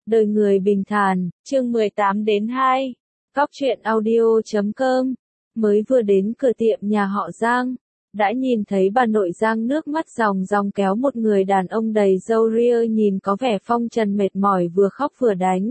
Đời người bình thản, chương 18 đến 2. Góc truyện audio.com. Mới vừa đến cửa tiệm nhà họ Giang, đã nhìn thấy bà nội Giang nước mắt ròng ròng kéo một người đàn ông đầy râu ria nhìn có vẻ phong trần mệt mỏi vừa khóc vừa đánh.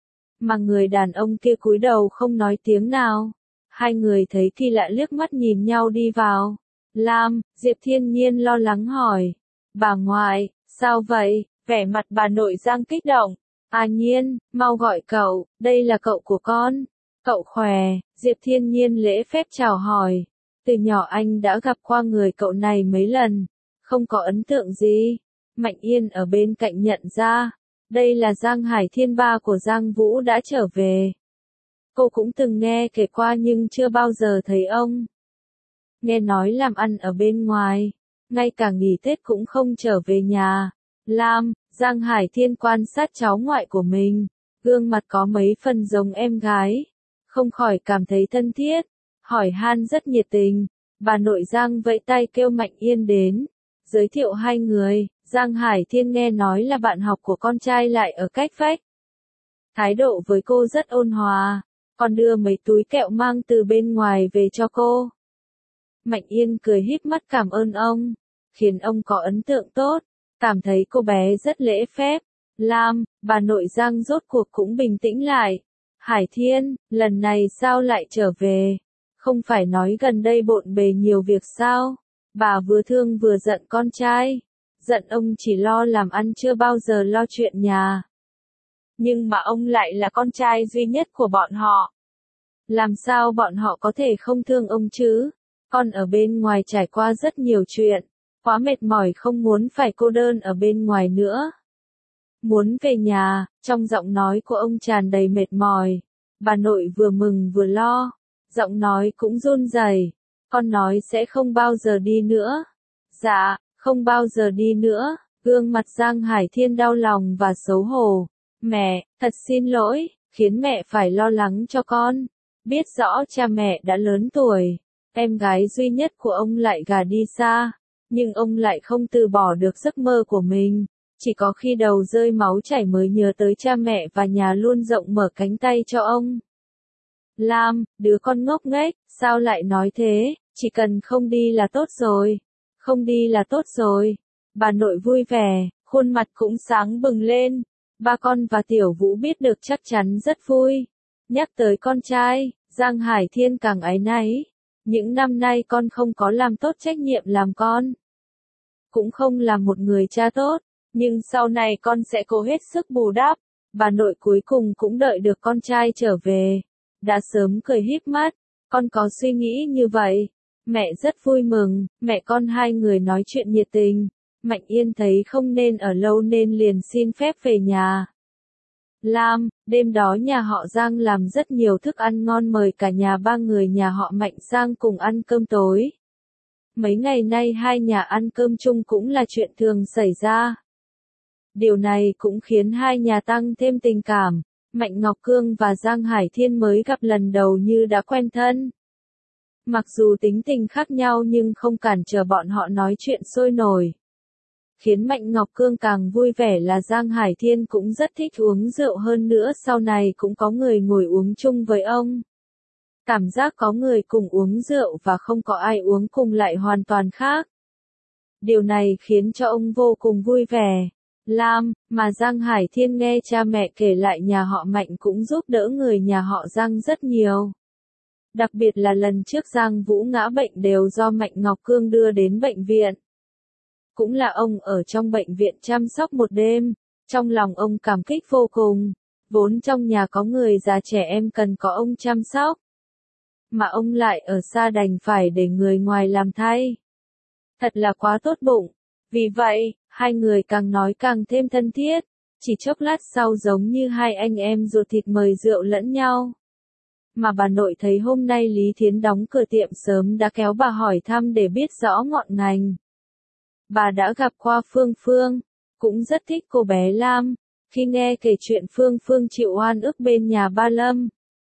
Mà người đàn ông kia cúi đầu không nói tiếng nào. Hai người thấy kỳ lạ liếc mắt nhìn nhau đi vào. Lam, Diệp Thiên Nhiên lo lắng hỏi. Bà ngoại, sao vậy? Vẻ mặt bà nội Giang kích động. À Nhiên, mau gọi cậu, đây là cậu của con. Cậu khỏe, Diệp Thiên Nhiên lễ phép chào hỏi. Từ nhỏ anh đã gặp qua người cậu này mấy lần, không có ấn tượng gì. Mạnh Yên ở bên cạnh nhận ra, đây là Giang Hải Thiên, ba của Giang Vũ đã trở về. Cô cũng từng nghe kể qua nhưng chưa bao giờ thấy ông. Nghe nói làm ăn ở bên ngoài, ngay cả nghỉ Tết cũng không trở về nhà. Lam, Giang Hải Thiên quan sát cháu ngoại của mình, gương mặt có mấy phần giống em gái, không khỏi cảm thấy thân thiết, hỏi han rất nhiệt tình. Bà nội Giang vẫy tay kêu Mạnh Yên đến, giới thiệu hai người. Giang Hải Thiên nghe nói là bạn học của con trai lại ở cách vách. Thái độ với cô rất ôn hòa, còn đưa mấy túi kẹo mang từ bên ngoài về cho cô. Mạnh Yên cười híp mắt cảm ơn ông, khiến ông có ấn tượng tốt, cảm thấy cô bé rất lễ phép. Lam, bà nội Giang rốt cuộc cũng bình tĩnh lại. Hải Thiên, lần này sao lại trở về? Không phải nói gần đây bộn bề nhiều việc sao? Bà vừa thương vừa giận con trai. Giận ông chỉ lo làm ăn chưa bao giờ lo chuyện nhà. Nhưng mà ông lại là con trai duy nhất của bọn họ. Làm sao bọn họ có thể không thương ông chứ? Con ở bên ngoài trải qua rất nhiều chuyện, quá mệt mỏi không muốn phải cô đơn ở bên ngoài nữa. Muốn về nhà, trong giọng nói của ông tràn đầy mệt mỏi. Bà nội vừa mừng vừa lo, giọng nói cũng run rẩy. Con nói sẽ không bao giờ đi nữa. Dạ, không bao giờ đi nữa. Gương mặt Giang Hải Thiên đau lòng và xấu hổ. Mẹ, thật xin lỗi, khiến mẹ phải lo lắng cho con. Biết rõ cha mẹ đã lớn tuổi, em gái duy nhất của ông lại gả đi xa, nhưng ông lại không từ bỏ được giấc mơ của mình. Chỉ có khi đầu rơi máu chảy mới nhớ tới cha mẹ và nhà luôn rộng mở cánh tay cho ông. Lam, đứa con ngốc nghếch, sao lại nói thế? Chỉ cần không đi là tốt rồi. Không đi là tốt rồi. Bà nội vui vẻ, khuôn mặt cũng sáng bừng lên. Ba con và Tiểu Vũ biết được chắc chắn rất vui. Nhắc tới con trai, Giang Hải Thiên càng áy náy. Những năm nay con không có làm tốt trách nhiệm làm con. Cũng không làm một người cha tốt. Nhưng sau này con sẽ cố hết sức bù đắp. Bà nội cuối cùng cũng đợi được con trai trở về. Đã sớm cười híp mắt. Con có suy nghĩ như vậy. Mẹ rất vui mừng. Mẹ con hai người nói chuyện nhiệt tình. Mạnh Yên thấy không nên ở lâu nên liền xin phép về nhà. Lam, đêm đó nhà họ Giang làm rất nhiều thức ăn ngon mời cả nhà ba người nhà họ Mạnh sang cùng ăn cơm tối. Mấy ngày nay hai nhà ăn cơm chung cũng là chuyện thường xảy ra. Điều này cũng khiến hai nhà tăng thêm tình cảm. Mạnh Ngọc Cương và Giang Hải Thiên mới gặp lần đầu như đã quen thân. Mặc dù tính tình khác nhau nhưng không cản trở bọn họ nói chuyện sôi nổi. Khiến Mạnh Ngọc Cương càng vui vẻ là Giang Hải Thiên cũng rất thích uống rượu, hơn nữa sau này cũng có người ngồi uống chung với ông. Cảm giác có người cùng uống rượu và không có ai uống cùng lại hoàn toàn khác. Điều này khiến cho ông vô cùng vui vẻ. Lam, mà Giang Hải Thiên nghe cha mẹ kể lại nhà họ Mạnh cũng giúp đỡ người nhà họ Giang rất nhiều. Đặc biệt là lần trước Giang Vũ ngã bệnh đều do Mạnh Ngọc Cương đưa đến bệnh viện. Cũng là ông ở trong bệnh viện chăm sóc một đêm, trong lòng ông cảm kích vô cùng, vốn trong nhà có người già trẻ em cần có ông chăm sóc. Mà ông lại ở xa đành phải để người ngoài làm thay. Thật là quá tốt bụng, vì vậy, hai người càng nói càng thêm thân thiết, chỉ chốc lát sau giống như hai anh em ruột thịt mời rượu lẫn nhau. Mà bà nội thấy hôm nay Lý Thiến đóng cửa tiệm sớm đã kéo bà hỏi thăm để biết rõ ngọn ngành. Bà đã gặp qua Phương Phương, cũng rất thích cô bé Lam, khi nghe kể chuyện Phương Phương chịu oan ức bên nhà ba Lâm.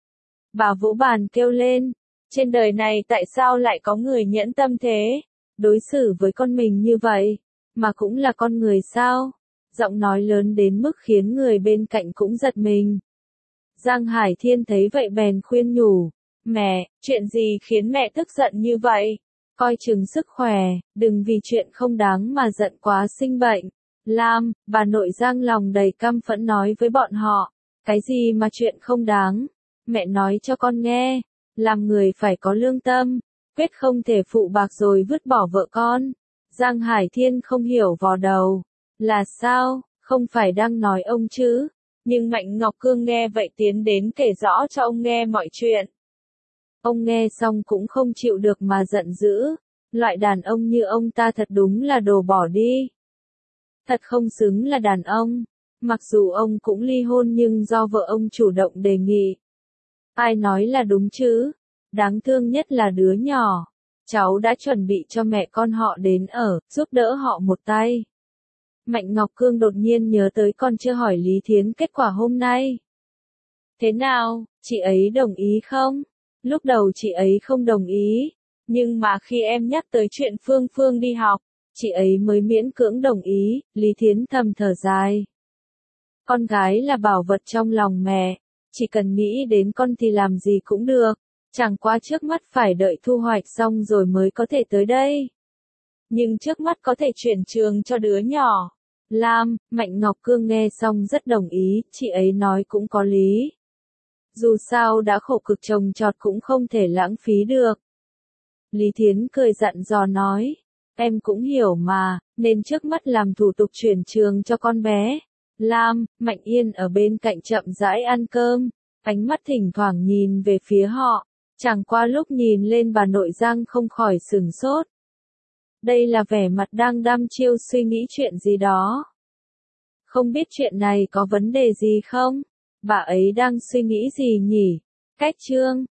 Bà vỗ bàn kêu lên, trên đời này tại sao lại có người nhẫn tâm thế, đối xử với con mình như vậy, mà cũng là con người sao, giọng nói lớn đến mức khiến người bên cạnh cũng giật mình. Giang Hải Thiên thấy vậy bèn khuyên nhủ, mẹ, chuyện gì khiến mẹ tức giận như vậy? Coi chừng sức khỏe, đừng vì chuyện không đáng mà giận quá sinh bệnh. Lam, bà nội Giang lòng đầy căm phẫn nói với bọn họ, cái gì mà chuyện không đáng? Mẹ nói cho con nghe, làm người phải có lương tâm, quyết không thể phụ bạc rồi vứt bỏ vợ con. Giang Hải Thiên không hiểu vò đầu, là sao, không phải đang nói ông chứ? Nhưng Mạnh Ngọc Cương nghe vậy tiến đến kể rõ cho ông nghe mọi chuyện. Ông nghe xong cũng không chịu được mà giận dữ, loại đàn ông như ông ta thật đúng là đồ bỏ đi. Thật không xứng là đàn ông, mặc dù ông cũng ly hôn nhưng do vợ ông chủ động đề nghị. Ai nói là đúng chứ, đáng thương nhất là đứa nhỏ. Cháu đã chuẩn bị cho mẹ con họ đến ở, giúp đỡ họ một tay. Mạnh Ngọc Cương đột nhiên nhớ tới con chưa hỏi Lý Thiến kết quả hôm nay. Thế nào, chị ấy đồng ý không? Lúc đầu chị ấy không đồng ý, nhưng mà khi em nhắc tới chuyện Phương Phương đi học, chị ấy mới miễn cưỡng đồng ý. Lý Thiến thầm thở dài. Con gái là bảo vật trong lòng mẹ, chỉ cần nghĩ đến con thì làm gì cũng được, chẳng qua trước mắt phải đợi thu hoạch xong rồi mới có thể tới đây. Nhưng trước mắt có thể chuyển trường cho đứa nhỏ. Lam, Mạnh Ngọc Cương nghe xong rất đồng ý, chị ấy nói cũng có lý. Dù sao đã khổ cực trồng trọt cũng không thể lãng phí được. Lý Thiến cười dặn dò nói, em cũng hiểu mà, nên trước mắt làm thủ tục chuyển trường cho con bé. Lam, Mạnh Yên ở bên cạnh chậm rãi ăn cơm, ánh mắt thỉnh thoảng nhìn về phía họ, chẳng qua lúc nhìn lên bà nội Giang không khỏi sửng sốt. Đây là vẻ mặt đang đăm chiêu suy nghĩ chuyện gì đó. Không biết chuyện này có vấn đề gì không? Bà ấy đang suy nghĩ gì nhỉ? Cách chương